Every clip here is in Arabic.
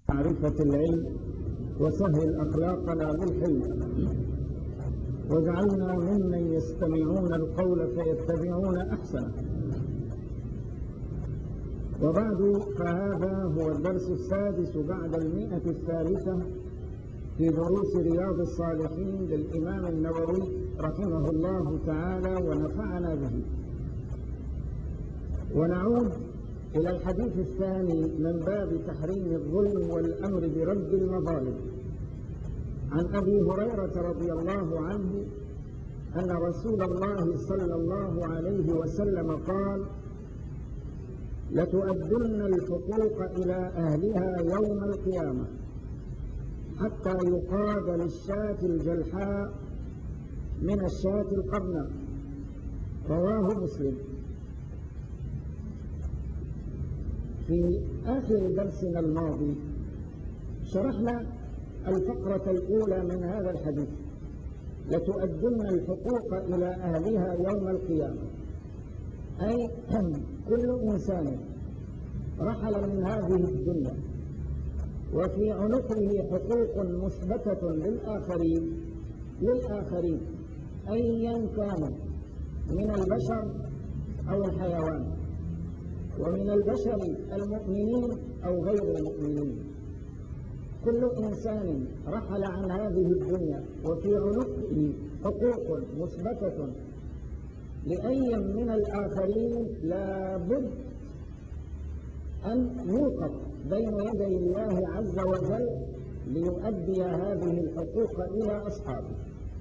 معرفة العلم وسهل أخلاقنا بالحلم، واجعلنا ممن يستمعون القول فيتبعون أحسنه. وبعد، فهذا هو الدرس السادس بعد 100 في دروس رياض الصالحين للإمام النووي رحمه الله تعالى ونفعنا به. ونعود إلى الحديث الثاني من باب تحريم الظلم والأمر برد المظالم. عن أبي هريرة رضي الله عنه أن رسول الله صلى الله عليه وسلم قال: لتؤدن الحقوق إلى أهلها يوم القيامة حتى يقاد للشاة الجلحاء من الشاة القرناء. رواه مسلم. في آخر درسنا الماضي شرحنا الفقرة الأولى من هذا الحديث: لتؤدن الحقوق إلى أهلها يوم القيامة، أي كل إنسان رحل من هذه الدنيا وفي عنقه حقوق مثبتة للآخرين أيا كانوا من البشر أو الحيوان، ومن البشر المؤمنين أو غير المؤمنين. كل إنسان رحل عن هذه الدنيا وفي عنقه حقوق مثبتة لأي من الآخرين لابد أن يوقف بين يدي الله عز وجل ليؤدي هذه الحقوق إلى أصحابه.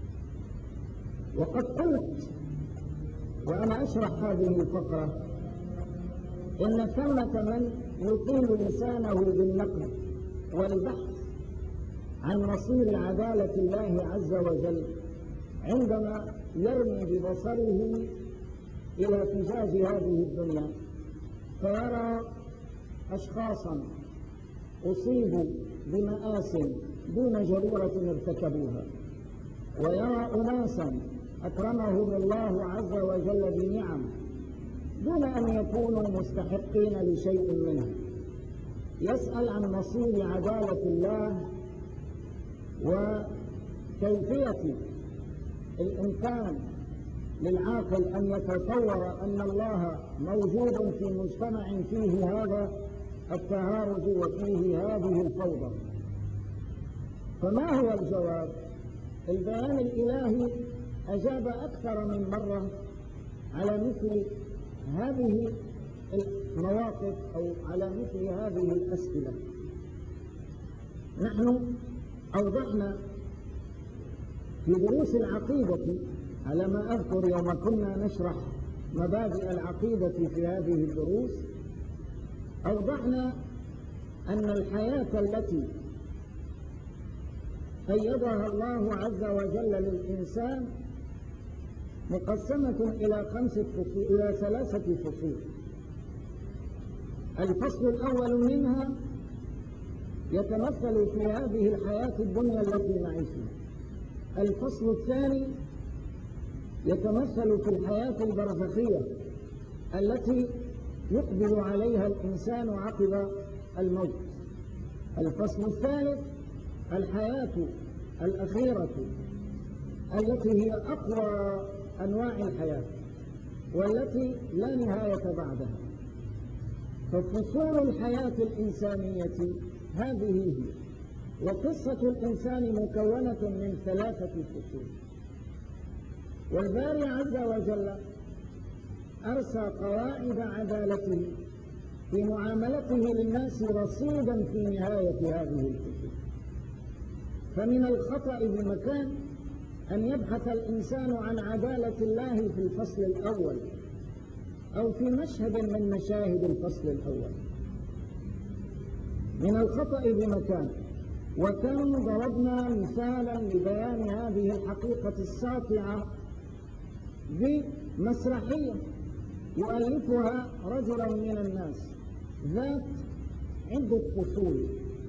وقد قلت وأنا أشرح هذه الفقرة إن ثمة من يطيل لسانه بالنقد والبحث عن مصير عدالة الله عز وجل عندما يرمي ببصره إلى فجاج هذه الدنيا، فيرى أشخاصا أصيبوا بمآس دون جريرة ارتكبوها، ويرى أناسا أكرمهم الله عز وجل بنعم دون أن يكونوا مستحقين لشيء منها. يسأل عن مصير عدالة الله وكيفية الإمكان للعاقل أن يتصور أن الله موجود في مجتمع فيه هذا التهارج وفيه هذه الفوضى. فما هو الجواب؟ البيان الإلهي أجاب أكثر من مرة على مثل هذه المواقف أو على مثل هذه الأسئلة. نحن أوضحنا في دروس العقيدة على ما أذكر يوم كنا نشرح مبادئ العقيدة في هذه الدروس، أوضحنا أن الحياة التي قيضها الله عز وجل للإنسان مقسمة إلى 3 فصول. الفصل الأول منها يتمثل في هذه الحياة الدنيا التي نعيشها. الفصل الثاني يتمثل في الحياة البرزخية التي يقبل عليها الإنسان عقب الموت. الفصل الثالث الحياة الأخيرة التي هي أقوى أنواع الحياة والتي لا نهاية بعدها. ففصول الحياة الإنسانية هذه هي، وقصة الإنسان مكونة من 3 فصول. والباري عز وجل أرسى قواعد عدالته في معاملته للناس رصيدا في نهاية هذه الفصول. فمن الخطأ بمكان أن يبحث الإنسان عن عدالة الله في الفصل الأول أو في مشهد من مشاهد الفصل الأول. من الخطأ بمكان. وكم ضربنا مثالا لبيان هذه الحقيقة الساطعة بمسرحية يؤلفها رجل من الناس ذات عدة فصول.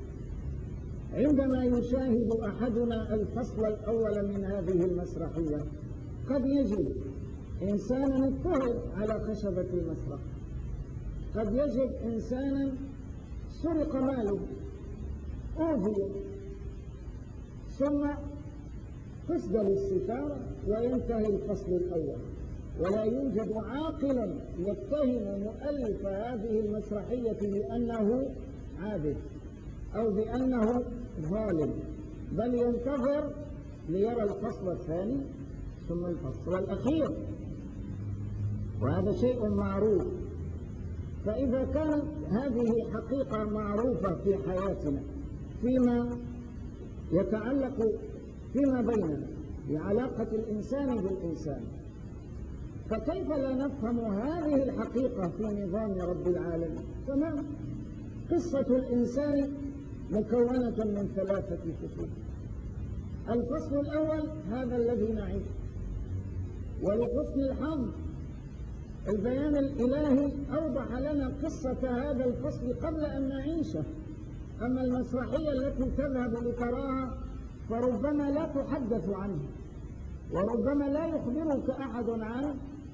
عندما يشاهد أحدنا الفصل الأول من هذه المسرحية قد يجد إنسانا اضطهد على خشبة المسرح، قد يجد إنسانا سرق ماله، أوذي ثم تسدل الستارة وينتهي الفصل الأول، ولا يوجد عاقلا يتهم مؤلف هذه المسرحية بأنه عابث أو بأنه ظالم، بل ينتظر ليرى الفصل الثاني ثم الفصل الأخير، وهذا شيء معروف. فإذا كانت هذه حقيقة معروفة في حياتنا فيما يتعلق فيما بيننا بعلاقة الإنسان بالإنسان، فكيف لا نفهم هذه الحقيقة في نظام رب العالمين؟ تمام. قصة الإنسان مكونة من 3 فصول. الفصل الأول هذا الذي نعيش، ولحسن الحظ البيان الإلهي أوضح لنا قصة هذا الفصل قبل أن نعيشه. أما المسرحية التي تذهب لتراها فربما لا تحدث عنها، وربما لا يخبرك أحد عن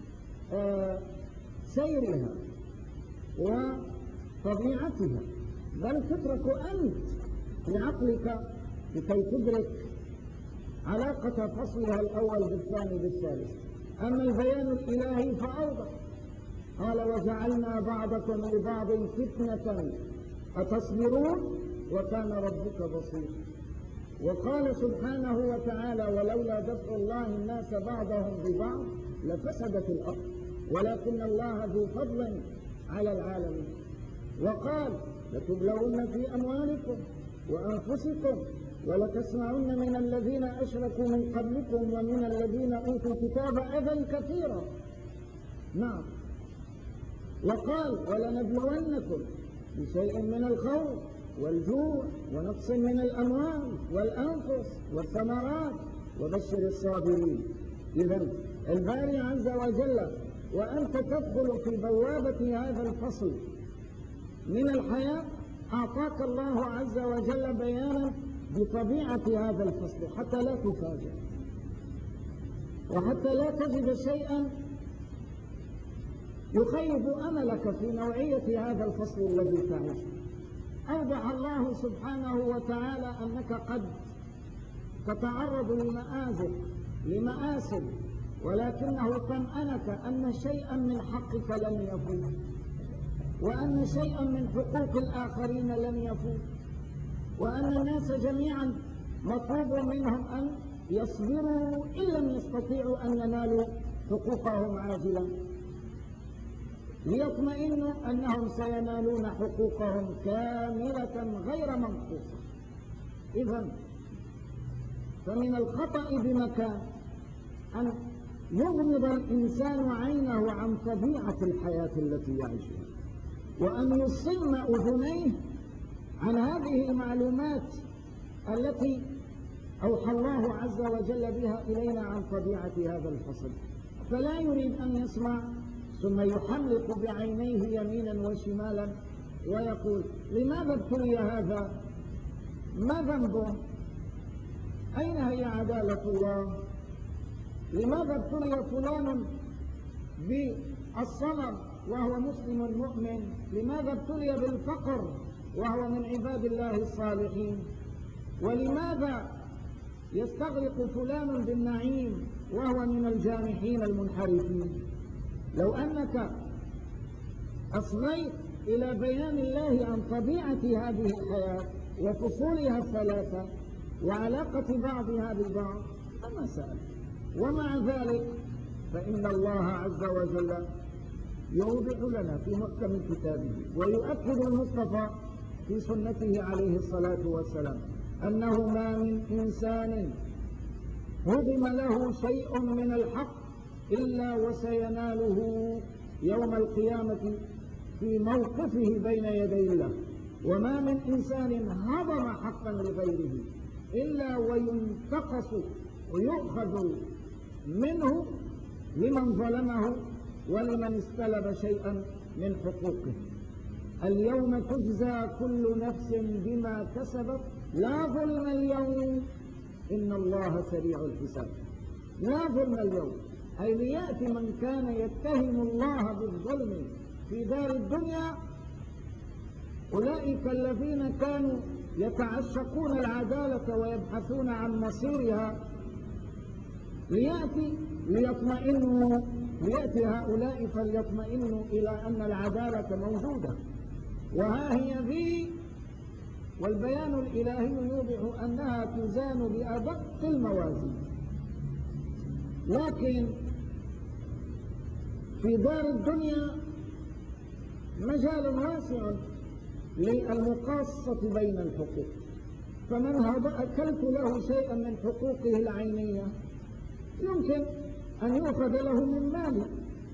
سيرها وطبيعتها، بل تترك أنت بعقلك لكي تدرك علاقة فصلها الأول بالثاني بالثالث. أما البيان الإلهي فأوضح، قال وجعلنا بعضكم لبعض فتنة أتصبرون وكان ربك بصيرا. وقال سبحانه وتعالى ولولا دفع الله الناس بعضهم ببعض لفسدت الأرض ولكن الله ذو فضل على العالمين. وقال لتبلون في أموالكم وأنفسكم ولتسمعن من الذين أشركوا من قبلكم ومن الذين أوتوا الكتاب أذى كثيرا. نعم. وقال ولنبلونكم بشيء من الخوف والجوع ونقص من الأموال والأنفس والثمرات وبشر الصابرين. إذن الباري عز وجل وأنت تدخل في بوابة هذا الفصل من الحياة أعطاك الله عز وجل بيانا بطبيعة هذا الفصل حتى لا تفاجأ وحتى لا تجد شيئا يخيب أملك في نوعية هذا الفصل الذي تعيش. أوضح الله سبحانه وتعالى أنك قد تتعرض لمآسف ولكنه طمأنك أن شيئا من حقك لن يفوت، وأن شيئا من حقوق الآخرين لن يفوت، وأن الناس جميعا مطلوب منهم أن يصبروا إن لم يستطيعوا أن ينالوا حقوقهم عاجلا، ليطمئنوا أنهم سينالون حقوقهم كاملة غير منقوصة. إذن فمن الخطأ بمكان أن يغمض الإنسان عينه عن طبيعة الحياة التي يعيشها، وأن يصم أذنيه عن هذه المعلومات التي أوحى الله عز وجل بها إلينا عن طبيعة هذا الفصل، فلا يريد أن يسمع ثم يحملق بعينيه يمينا وشمالا ويقول لماذا ابتلي هذا؟ ما ذنبه؟ أين هي عدالة الله؟ لماذا ابتلي فلان بالصمم وهو مسلم مؤمن؟ لماذا ابتلي بالفقر وهو من عباد الله الصالحين؟ ولماذا يستغرق فلان بالنعيم وهو من الجانحين المنحرفين؟ لو أنك أصغيت إلى بيان الله عن طبيعة هذه الحياة وفصولها الثلاثة وعلاقة بعضها ببعض فما سأل. ومع ذلك فإن الله عز وجل يوضح لنا في محكم كتابه ويؤكد المصطفى في سنته عليه الصلاة والسلام أنه ما من إنسان هضم له شيء من الحق إلا وسيناله يوم القيامة في موقفه بين يدي الله، وما من إنسان هضم حقا لغيره إلا وينتقص ويؤخذ منه لمن ظلمه ولمن استلب شيئا من حقوقه. اليوم تجزى كل نفس بما كسبت لا ظلم اليوم إن الله سريع الحساب. لا ظلم اليوم، أي ليأتي من كان يتهم الله بالظلم في دار الدنيا أولئك الذين كانوا يتعشقون العدالة ويبحثون عن مصيرها، ليأتي هؤلاء فليطمئنوا إلى أن العدالة موجودة، وها هي ذي، والبيان الإلهي يوضح أنها تزان بأدق الموازين. لكن في دار الدنيا مجال واسع للمقاصة بين الحقوق، فمن أكلت له شيئا من حقوقه العينية يمكن أن يؤخذ له من مالي،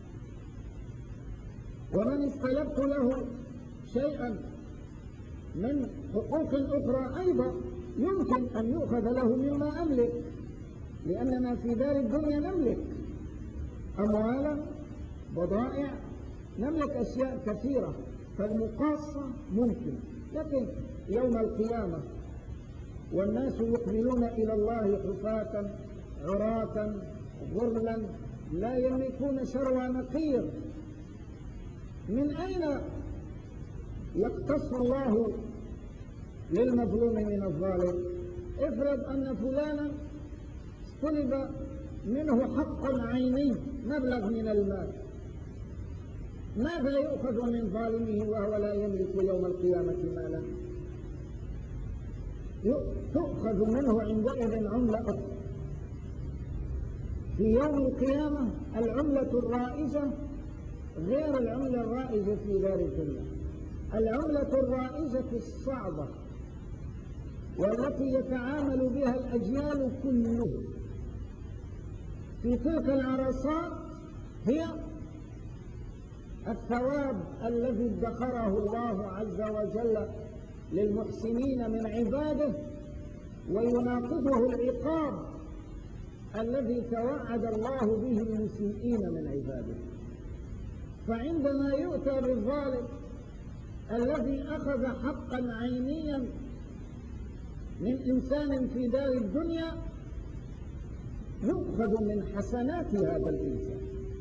ومن استلبت له شيئا من حقوق أخرى أيضا يمكن أن يؤخذ له مما أملك، لأننا في دار الدنيا نملك أموالا، بضائع، نملك أشياء كثيرة، فالمقاصة ممكن. لكن يوم القيامة والناس يقبلون إلى الله حفاة عراة غرلا لا يملكون شروى نقير، من أين يقتص الله للمظلوم من الظالم؟ افرض أن فلانا طلب منه حقا عيني مبلغ من المال، ماذا يؤخذ من ظالمه وهو لا يملك يوم القيامة مالا؟ تؤخذ منه عندئذ عملة أخرى. في يوم القيامة العملة الرائجة غير العملة الرائجة في دار الدنيا. العملة الرائجة الصعبة والتي يتعامل بها الأجيال كلها في تلك العرصات هي الثواب الذي ادخره الله عز وجل للمحسنين من عباده، ويناقضه العقاب الذي توعد الله به المسيئين من عباده. فعندما يؤتى بالظالم الذي أخذ حقا عينيا من إنسان في دار الدنيا يؤخذ من حسنات هذا الإنسان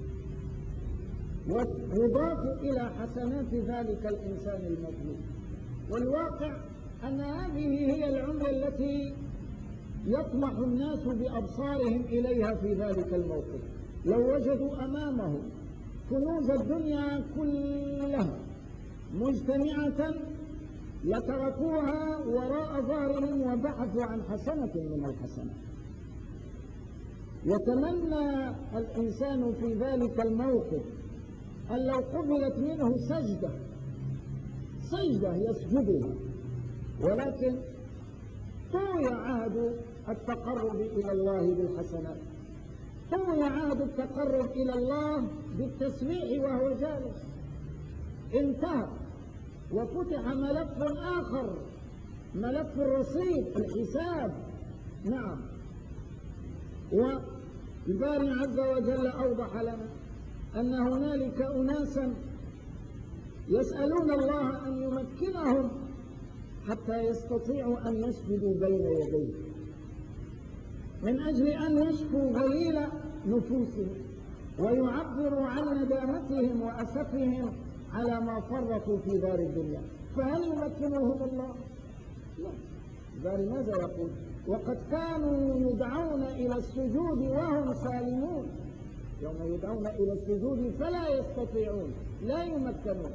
ويضاف إلى حسنات ذلك الإنسان المظلوم. والواقع أن هذه هي العملة التي يطمح الناس بأبصارهم إليها في ذلك الموقف. لو وجدوا أمامهم كنوز الدنيا كلها مجتمعة لتركوها وراء ظهرهم وبحثوا عن حسنة من الحسنات. يتمنى الإنسان في ذلك الموقف أن لو قبلت منه سجدة يسجدها، ولكن طوي عهد التقرب إلى الله بالحسنات، طوي عهد التقرب إلى الله بالتسبيح وهو جالس، انتهى وفتح ملف آخر، ملف الرصيد، الحساب. نعم، والباري عز وجل أوضح لنا أن هنالك أناسا يسألون الله أن يمكنهم حتى يستطيعوا أن يسجدوا بين يديه من أجل أن يشكوا غليل نفوسهم ويعبروا عن ندامتهم وأسفهم على ما فرطوا في دار الدنيا. فهل يمكنهم الله؟ لا. بل ماذا يقول؟ وقد كانوا يدعون إلى السجود وهم سالمون. يوم يدعون إلى السجود فلا يستطيعون، لا يمكنون.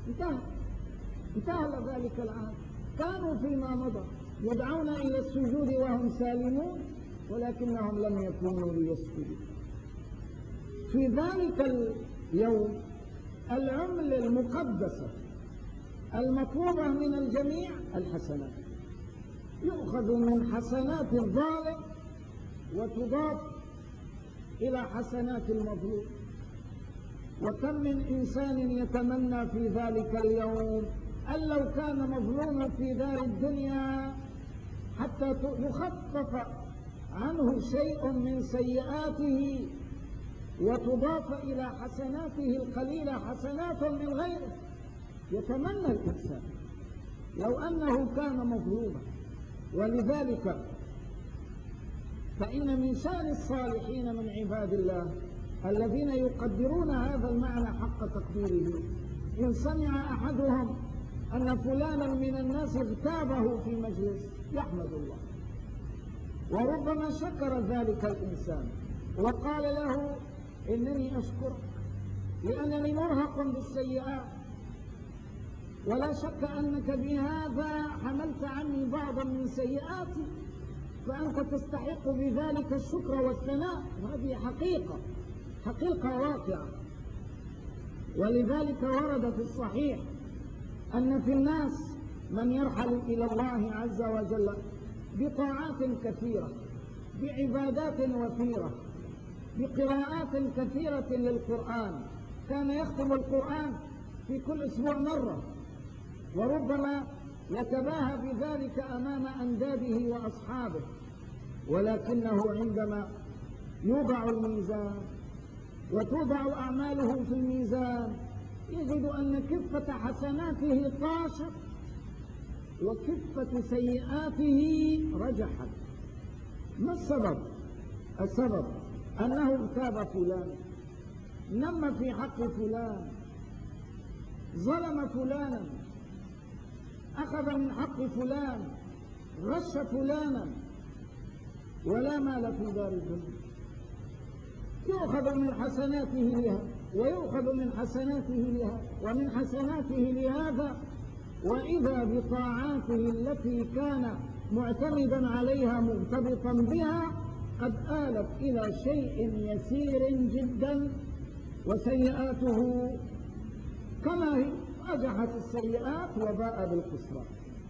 انتهى ذلك العهد. كانوا فيما مضى يدعون إلى السجود وهم سالمون، ولكنهم لم يكونوا ليسجدوا. في ذلك اليوم العمل المقدسة المطلوبة من الجميع الحسنات، يؤخذ من حسنات الظالم وتضاف إلى حسنات المظلوم. وكم من إنسان يتمنى في ذلك اليوم أن لو كان مظلوما في دار الدنيا حتى يخفف عنه شيء من سيئاته وتضاف إلى حسناته القليلة حسنات من غيره. يتمنى الإنسان لو أنه كان مظلوما. ولذلك فإن من شأن الصالحين من عباد الله الذين يقدرون هذا المعنى حق تقديره، إن سمع أحدهم أن فلانا من الناس اغتابه في مجلس يحمد الله، وربما شكر ذلك الإنسان وقال له إنني أشكرك لأنني مرهق بالسيئات، ولا شك أنك بهذا حملت عني بعضا من سيئاتي، فأنت تستحق بذلك الشكر والثناء. هذه حقيقة واقعة. ولذلك ورد في الصحيح أن في الناس من يرحل إلى الله عز وجل بطاعات كثيرة، بعبادات وفيرة، بقراءات كثيرة للقرآن، كان يختم القرآن في كل أسبوع مرة، وربما يتباهى بذلك أمام أنداده وأصحابه، ولكنه عندما يوضع الميزان وتوضع أعماله في الميزان يجد أن كفة حسناته طاشت وكفة سيئاته رجحت. ما السبب؟ السبب أنه اغتاب فلان، نم في حق فلان، ظلم فلانا، أخذ من حق فلان، غش فلانا، ولا مال في دار الدنيا، يؤخذ من حسناته لها ويؤخذ من حسناته لها ومن حسناته لهذا، وإذا بطاعاته التي كان معتمدا عليها مرتبطا بها قد آلت إلى شيء يسير جدا، وسيئاته كما هي رجحت السيئات وباء بالخسران.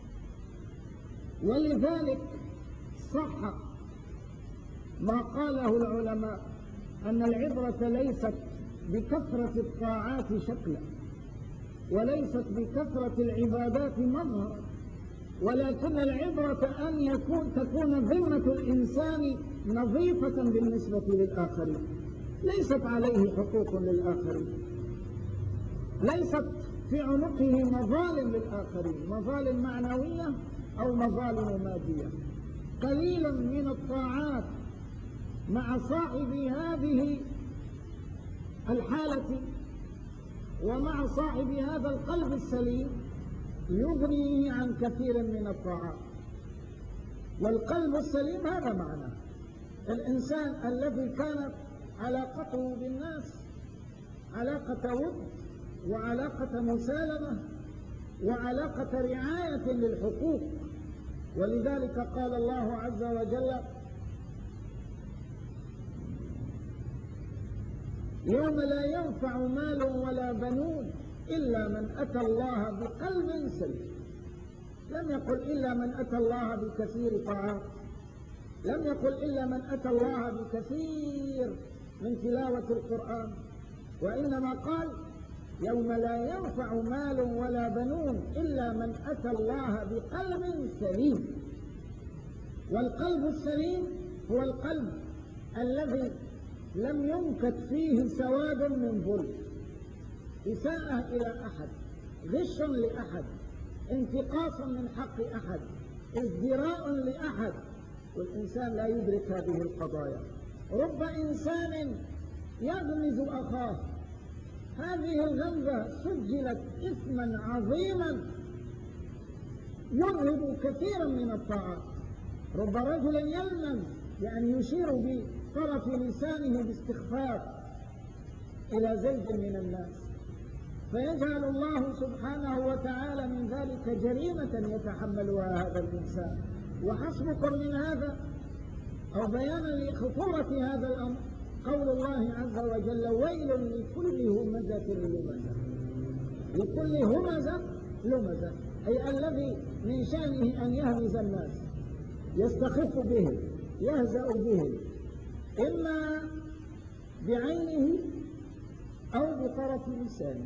ولذلك صح ما قاله العلماء أن العبرة ليست بكثرة الطاعات شكلا، وليست بكثرة العبادات مظهرا، ولكن العبرة أن تكون ذمة الإنسان نظيفة بالنسبة للآخرين، ليست عليه حقوق للآخرين، ليست في عنقه مظالم للآخرين، مظالم معنوية أو مظالم مادية. قليلا من الطاعات مع صاحب هذه الحالة ومع صاحب هذا القلب السليم يغنيه عن كثير من الطاعات. والقلب السليم هذا معناه الإنسان الذي كانت علاقته بالناس علاقة ود وعلاقة مسالمة وعلاقة رعاية للحقوق. ولذلك قال الله عز وجل: يوم لا ينفع مال ولا بنون إلا من أتى الله بقلب سليم. لم يقل إلا من أتى الله بكثير طاعات، لم يقل إلا من أتى الله بكثير من تلاوة القرآن، وإنما قال يوم لا ينفع مال ولا بنون إلا من أتى الله بقلب سليم. والقلب السليم هو القلب الذي لم ينكت فيه سواد من ظلم، إساءة إلى أحد، غش لأحد، انتقاص من حق أحد، ازدراء لأحد، والإنسان لا يدرك هذه القضايا. رب إنسان يغمز أخاه، هذه الغمزة سجلت إثما عظيما يرهب كثيرا من الطاعات. رب رجل يلمز، يعني يشير بطرف لسانه باستخفاف إلى زيد من الناس، فيجعل الله سبحانه وتعالى من ذلك جريمة يتحملها هذا الإنسان. وحسبكم من هذا أو بيانا لخطورة هذا الأمر قول الله عز وجل: ويل لكل همزة لمزة. لكل همزة لمزة، أي الذي من شأنه أن يهمز الناس، يستخف بهم، يهزأ بهم، إما بعينه أو بطرف لسانه.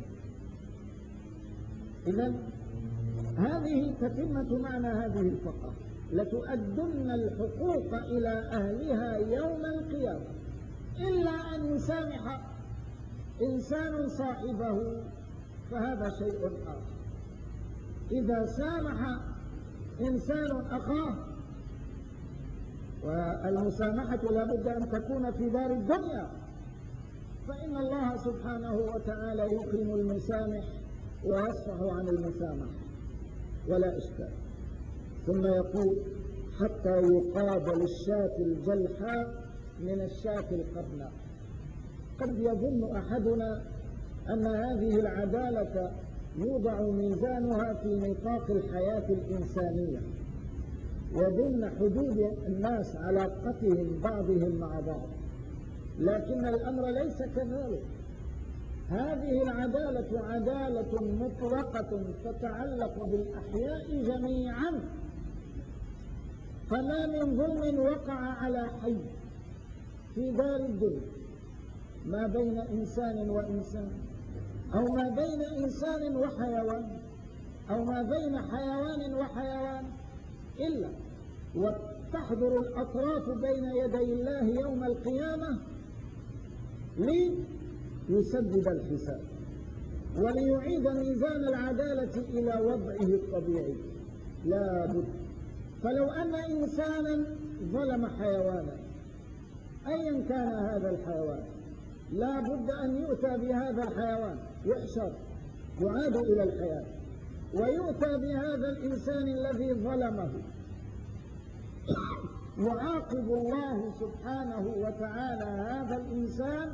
إذن هذه تتمة معنى هذه الفقرة: لتؤدن الحقوق إلى أهلها يوم القيامة، إلا أن يسامح إنسان صاحبه فهذا شيء آخر. إذا سامح إنسان أخاه، والمسامحة لا بد أن تكون في دار الدنيا، فإن الله سبحانه وتعالى يكرم المسامح ويصفح عن المسامح. ولا إشكال. ثم يقول حتى يقابل الشاة الجلحاء من الشاة القرناء. قد يظن أحدنا أن هذه العدالة يوضع ميزانها في نطاق الحياة الإنسانية وضمن حدود الناس علاقتهم بعضهم مع بعض، لكن الأمر ليس كذلك. هذه العدالة عدالة مطلقة تتعلق بالأحياء جميعا، فما من ظلم وقع على حي في دار الدنيا ما بين إنسان وإنسان، أو ما بين إنسان وحيوان، أو ما بين حيوان وحيوان، إلا وتحضر الأطراف بين يدي الله يوم القيامة ليسدد الحساب وليعيد ميزان العدالة إلى وضعه الطبيعي. لا بد. فلو أن إنسانا ظلم حيوانا أيا كان هذا الحيوان، لا بد أن يؤتى بهذا الحيوان، يحشر، يعاد إلى الحياة، ويؤتى بهذا الإنسان الذي ظلمه، يعاقب الله سبحانه وتعالى هذا الإنسان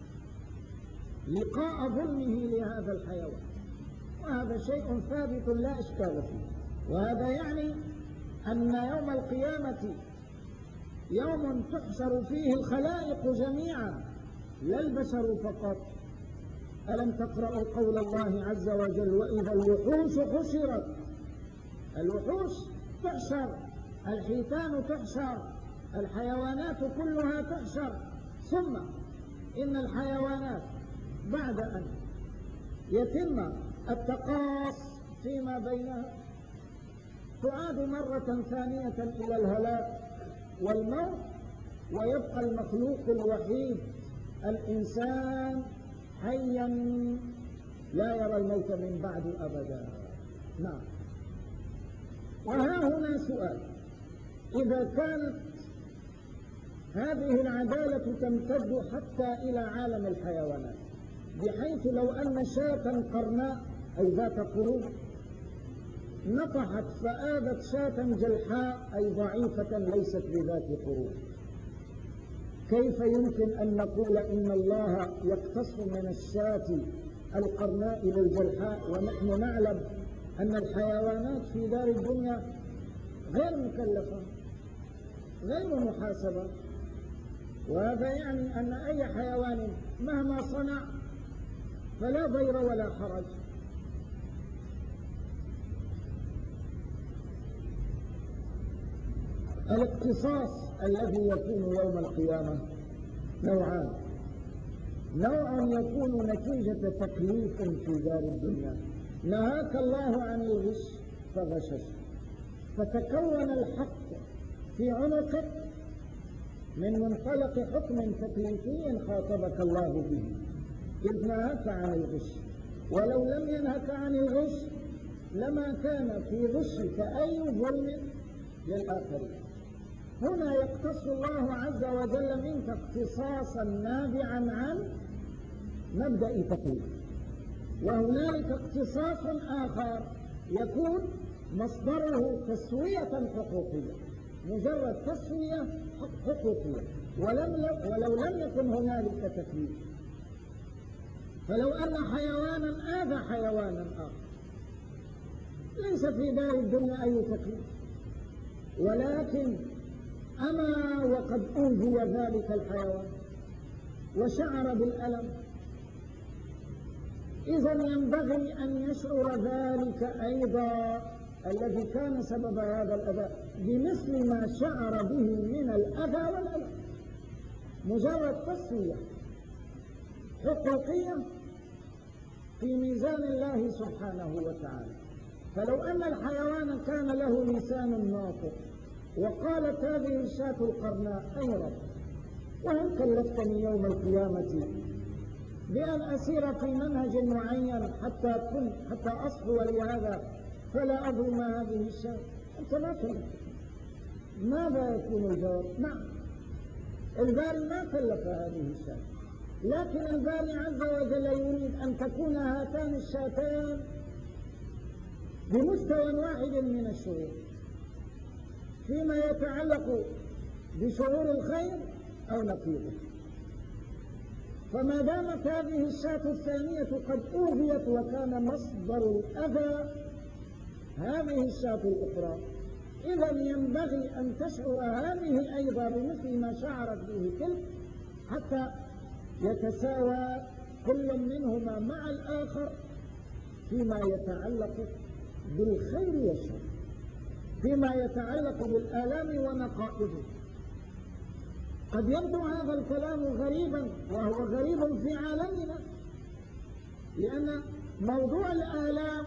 لقاء ظلمه لهذا الحيوان. وهذا شيء ثابت لا إشكال فيه. وهذا يعني أن يوم القيامة يوم تحشر فيه الخلائق جميعا لا البشر فقط. ألم تقرأوا قول الله عز وجل وإذا الوحوش حشرت؟ الوحوش تحشر، الحيتان تحشر، الحيوانات كلها تحشر. ثم إن الحيوانات بعد أن يتم التقاص فيما بينها تعاد مرة ثانية إلى الهلاك والموت، ويبقى المخلوق الوحيد الإنسان حيا لا يرى الموت من بعد أبدا. نعم. وها هنا سؤال: إذا كانت هذه العدالة تمتد حتى إلى عالم الحيوانات، بحيث لو أن شاة قرناء أي ذات قرون نطحت فآذت شاة جلحاء أي ضعيفة ليست بذات قرون، كيف يمكن أن نقول إن الله يقتص من الشاة القرناء للجلحاء ونحن نعلم أن الحيوانات في دار الدنيا غير مكلفة غير محاسبة؟ وهذا يعني أن أي حيوان مهما صنع فلا ضير ولا حرج. الاقتصاص الذي يكون يوم القيامة نوعان: نوع يكون نتيجة تكليف في دار الدنيا، نهاك الله عن الغش فغششت، فتكون الحق في عنقك من منطلق حكم تكليفي خاطبك الله به إذ نهاك عن الغش. ولو لم ينهك عن الغش لما كان في غشك أي ظلم للآخرين. هنا يقتص الله عز وجل منك اقتصاصا نابعا عن مبدأ تكليف، وهنالك اقتصاص آخر يكون مصدره تسوية حقوقية، مجرد تسوية حقوقية، ولو لم يكن هنالك تكليف. فلو أن حيوانا آذى حيوانا آخر ليس في دار الدنيا أي تكليف، ولكن أما وقد أوذي ذلك الحيوان وشعر بالألم، إذا ينبغي أن يشعر ذلك أيضا الذي كان سبب هذا الأذى بمثل ما شعر به من الأذى والألم، مجرد تسوية حقوقية في ميزان الله سبحانه وتعالى. فلو أن الحيوان كان له لسان ناطق وقالت هذه الشاة القرناء: أي رب، وهل كلفتني يوم القيامة بأن أسير في منهج معين حتى أصحو لهذا فلا أظلم هذه الشاة؟ أنت ما كلفتني. ماذا يكون الجواب؟ نعم، الباري ما كلف هذه الشاة، لكن الباري عز وجل يريد أن تكون هاتان الشاتان بمستوى واحد من الشعور فيما يتعلق بشعور الخير أو نقيضه. فما دامت هذه الشاة الثانية قد أوذيت وكان مصدر الأذى هذه الشاة الأخرى، إذا ينبغي أن تشعر هذه أيضا بمثل ما شعرت به تلك، حتى يتساوى كل منهما مع الآخر فيما يتعلق بالخير والشر، فيما يتعلق بالآلام ونقائضه. قد يبدو هذا الكلام غريبا، وهو غريب في عالمنا، لأن موضوع الآلام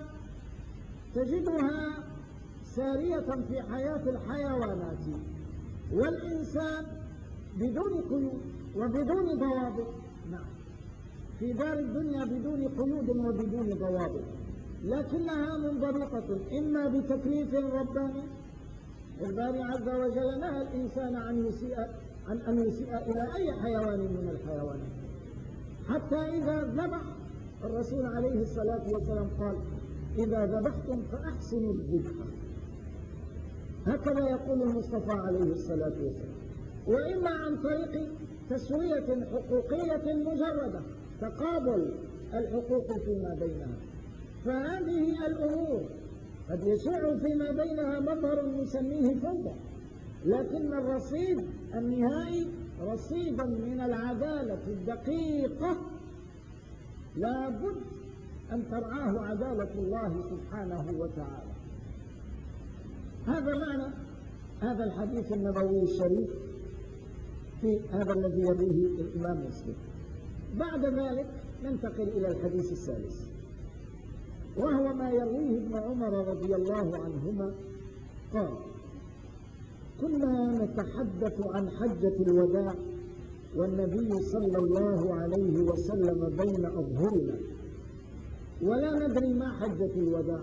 تجدها سارية في حياة الحيوانات والإنسان بدون قيود وبدون ضوابط. نعم، في دار الدنيا بدون قيود وبدون ضوابط، لكنها منضبطة إما بتكليف رباني. الباري عز وجل نهى الإنسان عن أن يسيء إلى أي حيوان من الحيوانات، حتى إذا ذبح الرسول عليه الصلاة والسلام قال: إذا ذبحتم فأحسنوا الذبح. هكذا يقول المصطفى عليه الصلاة والسلام. وإما عن طريق تسوية حقوقية مجردة، تقابل الحقوق فيما بينها. فهذه الأمور قد يشع فيما بينها مظهر نسميه فوضى، لكن الرصيد النهائي رصيدا من العدالة الدقيقة لا بد أن ترعاه عدالة الله سبحانه وتعالى. هذا معنى هذا الحديث النبوي الشريف في هذا الذي يرويه الإمام مسلم. بعد ذلك ننتقل إلى الحديث الثالث، وهو ما يرويه ابن عمر رضي الله عنهما قال: كنا نتحدث عن حجة الوداع والنبي صلى الله عليه وسلم بين أظهرنا، ولا ندري ما حجة الوداع،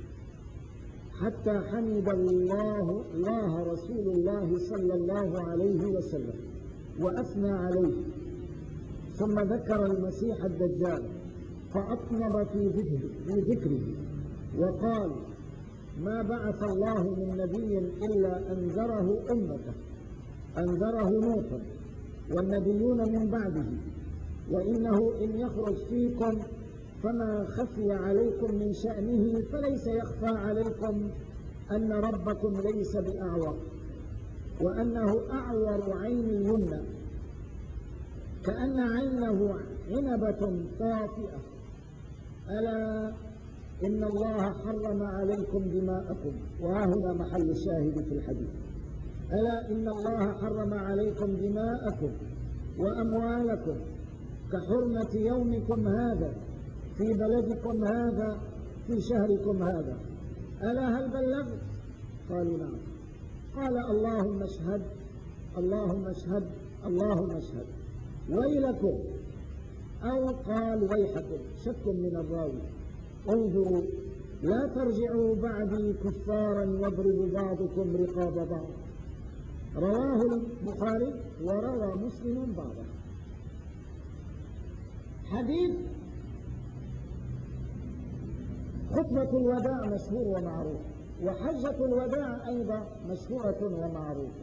حتى حمد الله رسول الله صلى الله عليه وسلم وأثنى عليه، ثم ذكر المسيح الدجال فأطنب في ذكره وقال: ما بعث الله من نبي إلا أنذره أمته، أنذره نوحا والنبيون من بعده، وإنه إن يخرج فيكم فما خفي عليكم من شأنه فليس يخفى عليكم أن ربكم ليس بأعور، وأنه أعور عين اليمنى كأن عينه عنبة طافئة، ألا إن الله حرم عليكم دماءكم. وهنا محل الشاهد في الحديث: ألا إن الله حرم عليكم دماءكم وأموالكم كحرمة يومكم هذا في بلدكم هذا في شهركم هذا. ألا هل بلغت؟ قالوا: نعم. قال: اللهم اشهد، اللهم اشهد، اللهم اشهد، ويلكم، أو قال ويحكم، شك من الراوي، انظروا لا ترجعوا بعدي كفارا يضرب بعضكم رقاب بعض. رواه البخاري وروى مسلم بعضه. حديث خطبة الوداع مشهور ومعروف، وحجة الوداع أيضا مشهورة ومعروفة.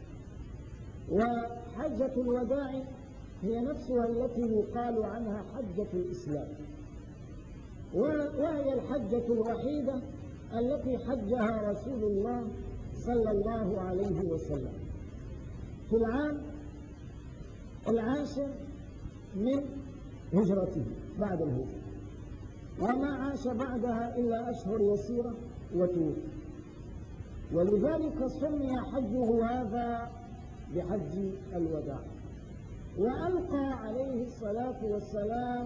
وحجة الوداع هي نفسها التي يقال عنها حجة الإسلام، وهي الحجة الوحيدة التي حجها رسول الله صلى الله عليه وسلم في العام 10 من هجرته بعد الهجرة، وما عاش بعدها إلا أشهر يسيرة وتوفي، ولذلك سمي حجه هذا بحج الوداع. وألقى عليه الصلاة والسلام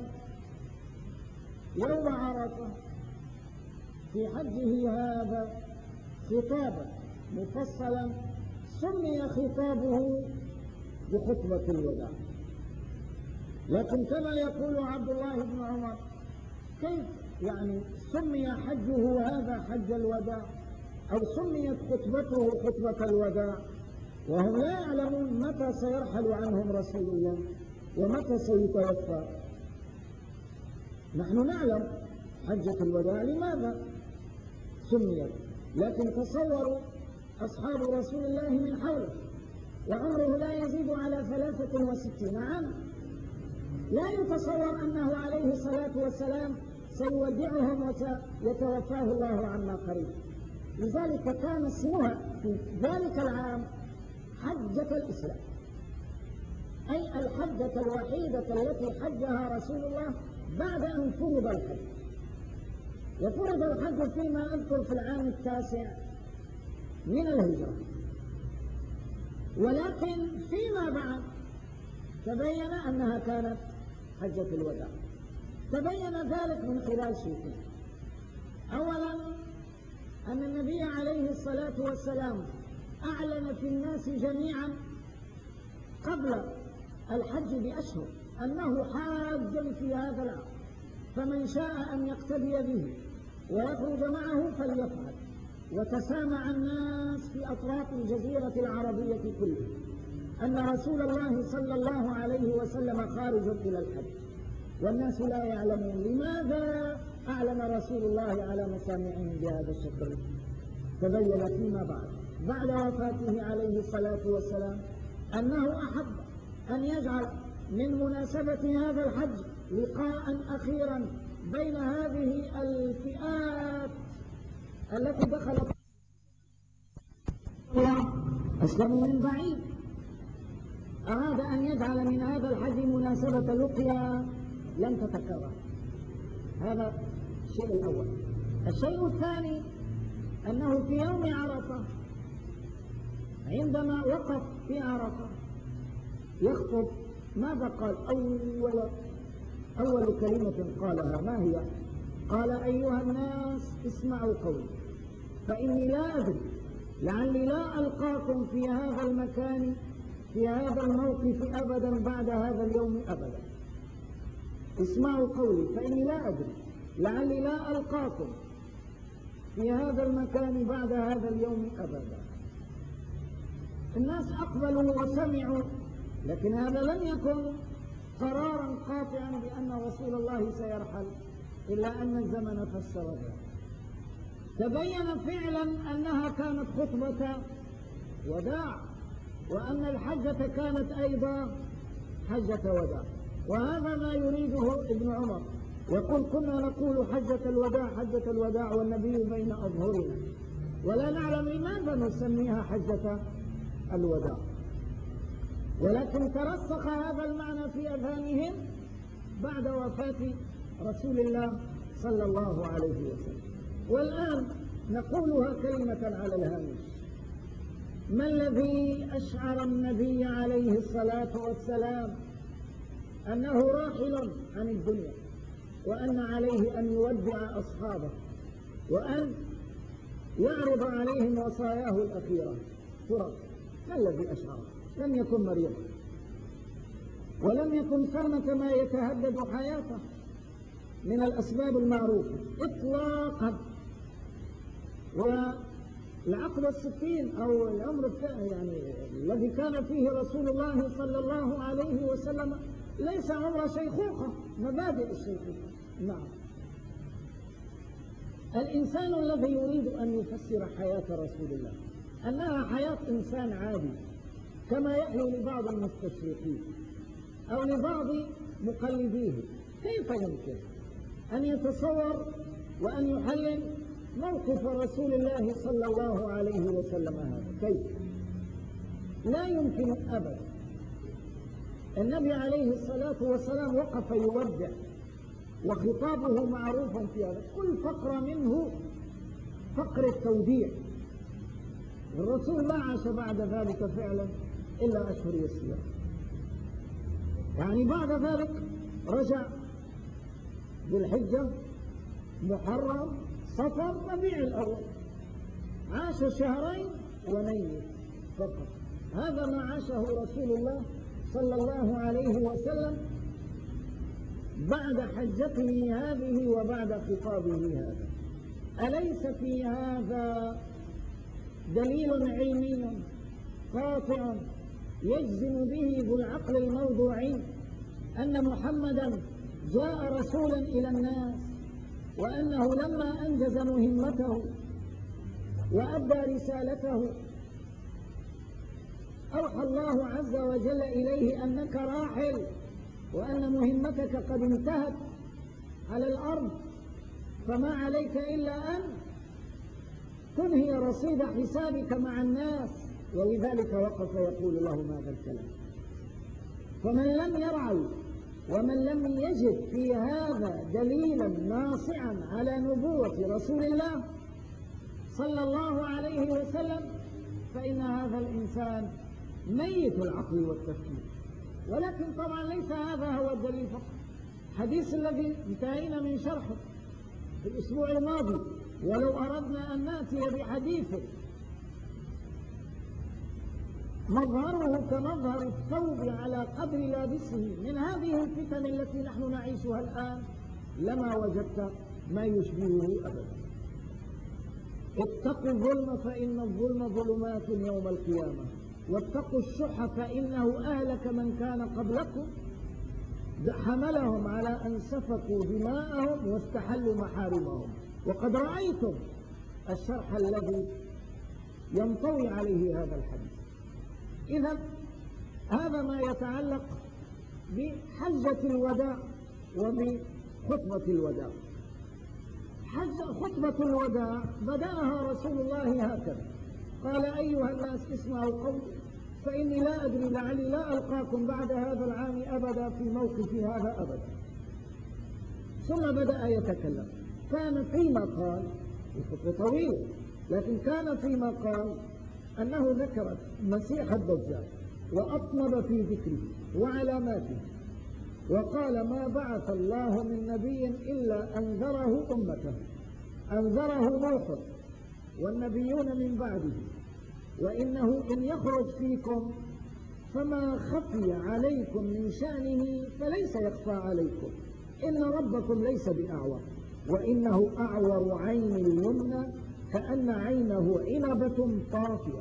يوم عرفة في حجه هذا خطابا مفصلا سمي خطابه بخطبة الوداع. لكن كما يقول عبد الله بن عمر: كيف يعني سمي حجه هذا حج الوداع، أو سميت خطبته خطبة الوداع، وهم لا يعلمون متى سيرحل عنهم رسول الله ومتى سيتوفى؟ نحن نعلم حجة الوداع. لماذا؟ سميت. لكن تصوروا أصحاب رسول الله من حوله وعمره لا يزيد على 63 عاما، لا يتصور أنه عليه الصلاة والسلام سيودعهم ويتوفاه الله عما قريب. لذلك كان اسمها في ذلك العام حجة الإسلام، أي الحجة الوحيدة التي حجها رسول الله بعد أن فرض الحج. وفرض الحج فيما أذكر في العام 9 من الهجرة، ولكن فيما بعد تبين أنها كانت حجة الوداع. تبين ذلك من خلال شيئين. أولا أن النبي عليه الصلاة والسلام أعلن في الناس جميعا قبل الحج بأشهر أنه حاج في هذا العام، فمن شاء أن يقتدي به ويخرج معه فليفعل. وتسامع الناس في أطراف الجزيرة العربية كلها أن رسول الله صلى الله عليه وسلم خارج إلى الحج، والناس لا يعلمون لماذا أعلن رسول الله على مسامعهم بهذا الشكل. تبين فيما بعد وفاته عليه الصلاة والسلام أنه أحب أن يجعل من مناسبة هذا الحج لقاء أخيرا بين هذه الفئات التي دخلت أسلموا من بعيد. أراد أن يجعل من هذا الحج مناسبة لقيا لن تتكرر. هذا الشيء الأول. الشيء الثاني أنه في يوم عرفة عندما وقف في عرفة يخطب ماذا قال؟ أول كلمة قالها ما هي؟ قال: أيها الناس اسمعوا قولي فإني لا أدري لعلي لا ألقاكم في هذا المكان في هذا الموقف أبدا بعد هذا اليوم أبدا. اسمعوا قولي فإني لا أدري لعلي لا ألقاكم في هذا المكان بعد هذا اليوم أبدا. الناس أقبلوا وسمعوا، لكن هذا لم يكن قرارا قاطعا بأن رسول الله سيرحل، إلا أن الزمن فسر ذلك. تبين فعلا أنها كانت خطبة وداع، وأن الحجة كانت أيضا حجة وداع. وهذا ما يريده ابن عمر، يقول: كنا نقول حجة الوداع حجة الوداع والنبي بين أظهرنا، ولا نعلم لماذا نسميها حجة الوداع. ولكن ترسخ هذا المعنى في أذهانهم بعد وفاة رسول الله صلى الله عليه وسلم. والآن نقولها كلمة على الهامش: ما الذي أشعر النبي عليه الصلاة والسلام أنه راحل عن الدنيا، وأن عليه أن يودع أصحابه وأن يعرض عليهم وصاياه الأخيرة؟ ترى ما الذي أشعره؟ لم يكن مريضا، ولم يكن ثمة ما يتهدد حياته من الأسباب المعروفة إطلاقا. والعقد 60 أو العمر الثاني الذي كان فيه رسول الله صلى الله عليه وسلم ليس عمر شيخوخة، مبادئ الشيخوخة. نعم، الإنسان الذي يريد أن يفسر حياة رسول الله أنها حياة إنسان عادي كما يحلو لبعض المستشرقين أو لبعض مقلديه، كيف يمكن أن يتصور وأن يحلل موقف رسول الله صلى الله عليه وسلم هذا؟ كيف؟ لا يمكن أبدا. النبي عليه الصلاة والسلام وقف يودع، وخطابه معروف في هذا، كل فقرة منه فقر التوديع. الرسول ما عاش بعد ذلك فعلا إلا أشهر يسيرة، يعني بعد ذلك رجع بالحجة، محرم، صفر، ربيع الأول، عاش شهرين ونيف فقط. هذا ما عاشه رسول الله صلى الله عليه وسلم بعد حجته هذه وبعد خطابه هذا. أليس في هذا دليل علمي قاطع يجزم به ذو العقل الموضوعي أن محمدا جاء رسولا إلى الناس، وأنه لما أنجز مهمته وأدى رسالته، أوحى الله عز وجل إليه أنك راحل وأن مهمتك قد انتهت على الأرض، فما عليك إلا أن تنهي رصيد حسابك مع الناس. ولذلك وقف يقول لهم هذا الكلام. فمن لم يرعوا ومن لم يجد في هذا دليلا ناصعا على نبوة رسول الله صلى الله عليه وسلم فإن هذا الإنسان ميت العقل والتفكير. ولكن طبعا ليس هذا هو الدليل فقط. الحديث الذي انتهينا من شرحه في الأسبوع الماضي، ولو أردنا أن نأتي بحديث مظهره كمظهر الثوب على قدر لابسه من هذه الفتن التي نحن نعيشها الآن لما وجدت ما يشبهه أبدا. اتقوا الظلم فإن الظلم ظلمات يوم القيامة، واتقوا الشح فإنه أهلك من كان قبلكم، حملهم على أن سفكوا دماءهم واستحلوا محارمهم. وقد رأيتم الشرح الذي ينطوي عليه هذا الحديث. إذا هذا ما يتعلق بحجة الوداع وبخطبة الوداع. خطبة الوداع بدأها رسول الله هكذا: قال: أيها الناس اسمعوا قولي فإني لا أدري لعلي لا ألقاكم بعد هذا العام أبدا في موقف هذا أبدا. ثم بدأ يتكلم. كان فيما قال، الخطبة طويلة، لكن كان فيما قال أنه ذكر مسيح الدجال وأطنب في ذكره وعلاماته، وقال: ما بعث الله من نبي إلا أنذره أمته، أنذره نوح والنبيون من بعده، وإنه إن يخرج فيكم فما خفي عليكم من شأنه فليس يخفى عليكم، إن ربكم ليس بأعور، وإنه أعور عين اليمنى كأن عينه عنبة طافئة.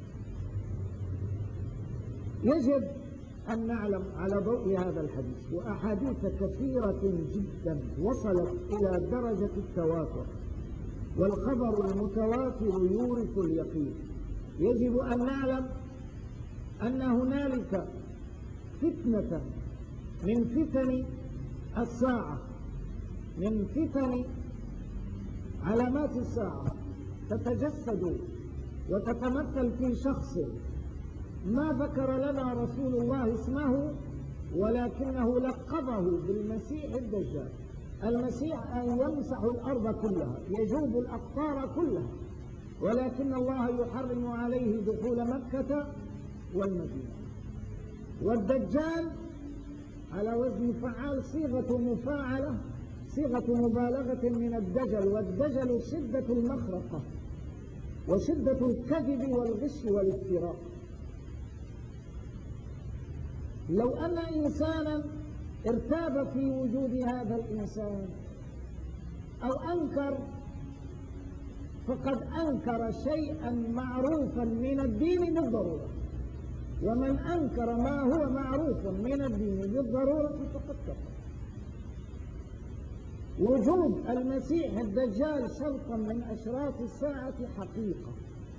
يجب أن نعلم على ضوء هذا الحديث وأحاديث كثيرة جدا وصلت إلى درجة التواتر، والخبر المتواتر يورث اليقين. يجب أن نعلم أن هنالك فتنة من فتن الساعة، من فتن علامات الساعة، تتجسد وتتمثل في شخص ما ذكر لنا رسول الله اسمه، ولكنه لقبه بالمسيح الدجال. المسيح أن يمسح الأرض كلها، يجوب الأقطار كلها، ولكن الله يحرم عليه دخول مكة والمدينة. والدجال على وزن فعال، صيغة مفاعلة، صيغة مبالغة من الدجل، والدجل شدة المخرقة وشدة الكذب والغش والافتراء. لو أن إنسانا ارتاب في وجود هذا الإنسان أو أنكر، فقد أنكر شيئا معروفا من الدين بالضرورة، ومن أنكر ما هو معروف من الدين بالضرورة فقد كفر. وجود المسيح الدجال شرطا من أشراط الساعة حقيقة.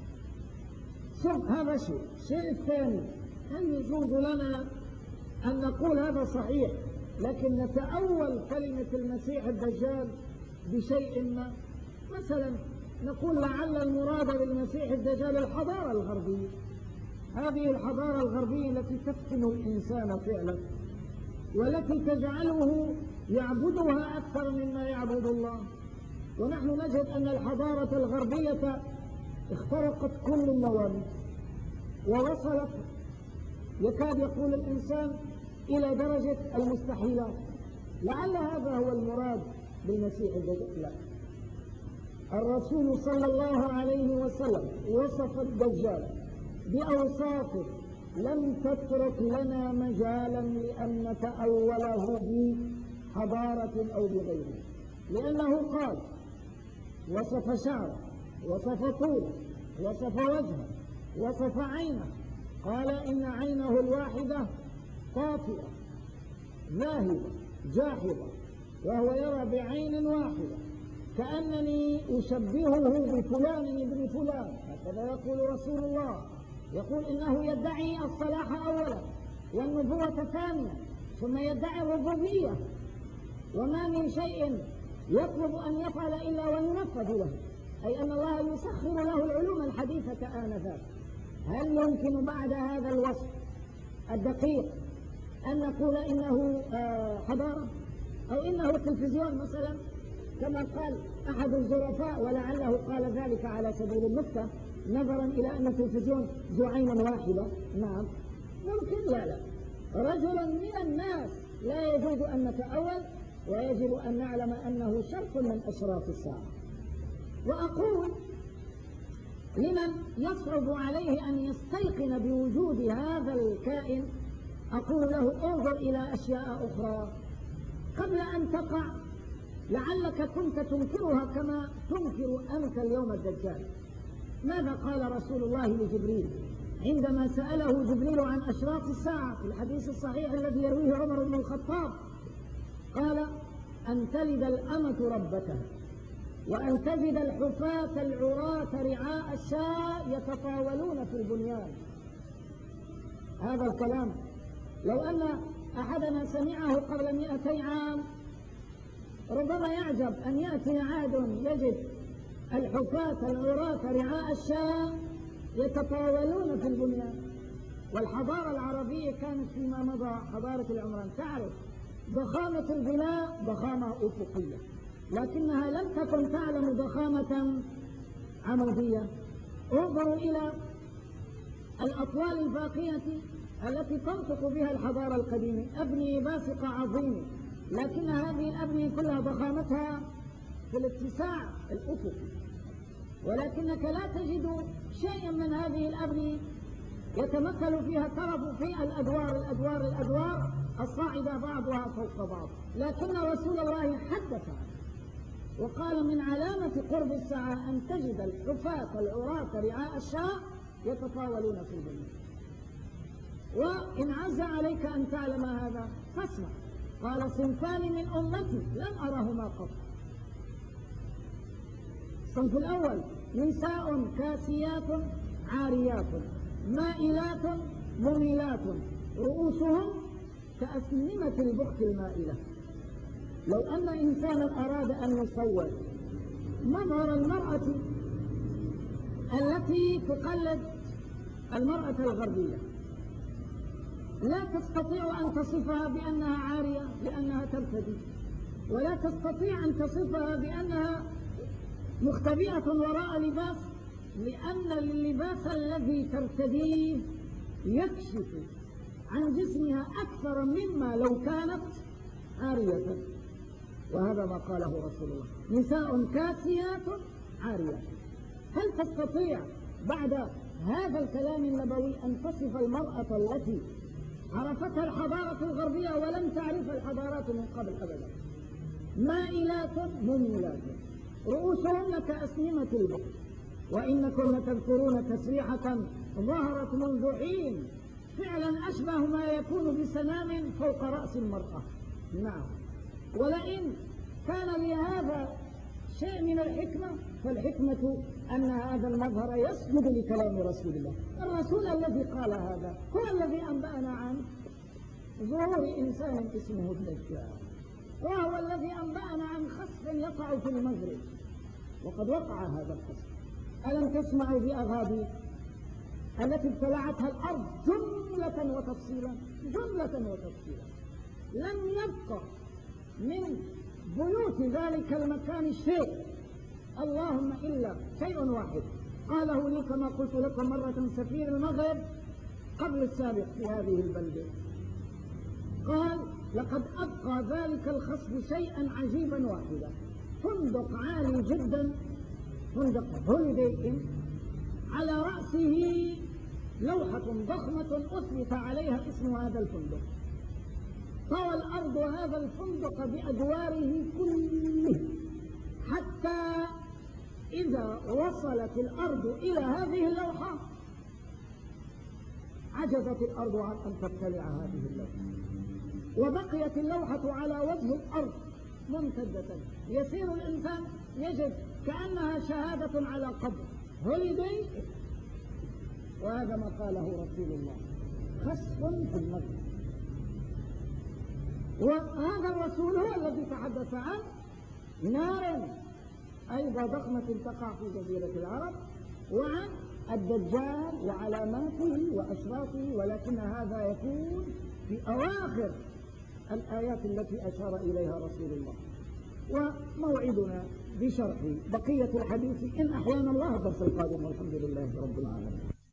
هذا شيء الثاني، هل يجوز لنا أن نقول هذا صحيح لكن نتأول كلمة المسيح الدجال بشيء ما؟ مثلا نقول لعل المراد بالمسيح الدجال الحضارة الغربية، هذه الحضارة الغربية التي تفتن الإنسان فعلا والتي تجعله يعبدها أكثر مما يعبد الله. ونحن نجد أن الحضارة الغربية اخترقت كل النواميس ووصلت، يكاد يقول الإنسان، إلى درجة المستحيلات. لعل هذا هو المراد بالمسيح الدجال؟ لا. الرسول صلى الله عليه وسلم وصف الدجال بأوصاف لم تترك لنا مجالا لأن نتأوله بحضارة أو بغيره، لأنه قال: وصف شعره، وصف طوله، وصف وجهه، وصف عينه، قال: إن عينه الواحدة طافئة ذاهبة جاحظة، وهو يرى بعين واحدة. كأنني أشبهه بفلان ابن فلان. هكذا يقول رسول الله، يقول إنه يدعي الصلاح أولا والنبوة ثانيا، ثم يدعي الربوبية، وما من شيء يطلب أن يفعل إلا وينفذ له، أي أن الله يسخر له العلوم الحديثة آنذاك. هل يمكن بعد هذا الوصف الدقيق أن نقول إنه حضارة أو إنه تلفزيون مثلا كما قال أحد الظرفاء، ولعله قال ذلك على سبيل النكتة نظرا إلى أن التلفزيون ذو عين واحدة؟ نعم ممكن. لا رجل من الناس لا يجوز أن نتأول، ويجب أن نعلم أنه شرط من أشراط الساعة. وأقول لمن يصعب عليه أن يستيقن بوجود هذا الكائن، أقول له انظر إلى أشياء أخرى قبل أن تقع لعلك كنت تنكرها كما تنكر أنت اليوم الدجال. ماذا قال رسول الله لجبريل عندما سأله جبريل عن أشراط الساعة في الحديث الصحيح الذي يرويه عمر بن الخطاب؟ قال: أن تلد الأمة ربتها، وأن تجد الحفاة العراة رعاء الشاء يتطاولون في البنيان. هذا الكلام لو أن أحدنا سمعه قبل 200 عام ربما يعجب أن يأتي عاد يجد الحفاة العراة رعاء الشاء يتطاولون في البنيان. والحضارة العربية كانت فيما مضى حضارة العمران تعرف ضخامة البناء ضخامة أفقية، لكنها لم تكن تعلم ضخامة عمودية. انظروا إلى الأطوال الباقية التي تنطق بها الحضارة القديمة، أبنية باسقة عظيمة، لكن هذه الأبنية كلها ضخامتها في الاتساع الأفقي، ولكنك لا تجد شيئا من هذه الأبنية يتمثل فيها الطرف في الأدوار الصاعدة بعضها فوق بعض. لكن رسول الله حدث وقال: من علامة قرب الساعة أن تجد الحفاة العراة رعاء الشاء يتطاولون في البنيان. وإن عز عليك أن تعلم هذا فاسمع. قال: صنفان من أمتي لم أرهما قط. الصنف الأول: نساء كاسيات عاريات مائلات مميلات رؤوسهم كأسنمة البخت المائلة. لو أن إنسانا أراد أن يصور مظهر المرأة التي تقلد المرأة الغربية لا تستطيع أن تصفها بأنها عارية لأنها ترتدي، ولا تستطيع أن تصفها بأنها مختبئة وراء لباس لأن اللباس الذي ترتديه يكشف عن جسمها أكثر مما لو كانت عارية. وهذا ما قاله رسول الله: نساء كاسيات عاريات. هل تستطيع بعد هذا الكلام النبوي أن تصف المرأة التي عرفتها الحضارة الغربية ولم تعرف الحضارات من قبل أبدا؟ مائلات مميلات رؤوسهن كأسنمة البخت. وإنكم لتذكرون تسريحة ظهرت منذ حين فعلا أشبه ما يكون بسنام فوق رأس المرأة. نعم، ولئن كان لهذا شيء من الحكمة فالحكمة أن هذا المظهر يسجد لكلام رسول الله. الرسول الذي قال هذا هو الذي أنبأنا عن ظهور إنسان اسمه الدجال، وهو الذي أنبأنا عن خسف يقع في المغرب، وقد وقع هذا الخسف. ألم تسمعوا بأغابيل التي ابتلعتها الأرض جملة وتفصيلا؟ جملة وتفصيلا، لم يبقى من بيوت ذلك المكان شيء، اللهم إلا شيء واحد قاله لي كما قلت لكم مرة سفير المغرب قبل السابق في هذه البلدة، قال: لقد أبقى ذلك الخصب شيئا عجيبا واحدا، فندق عالي جدا، فندق هوليداي إن، على رأسه لوحة ضخمة أثبت عليها اسم هذا الفندق. طوى الأرض هذا الفندق بأدواره كله، حتى إذا وصلت الأرض إلى هذه اللوحة عجزت الأرض عن أن تبتلع هذه اللوحة، وبقيت اللوحة على وجه الأرض ممتدة. يسير الإنسان يجد كأنها شهادة على قبر هوليدي، وهذا ما قاله رسول الله، خسف في المغرب. وهذا الرسول هو الذي تحدث عن نار أيضا ضخمة تقع في جزيرة العرب، وعن الدجال وعلاماته وأشراطه، ولكن هذا يكون في أواخر الآيات التي أشار إليها رسول الله. وموعدنا بشرح بقية الحديث إن أحيانا الله الدرس القادم، والحمد لله رب العالمين.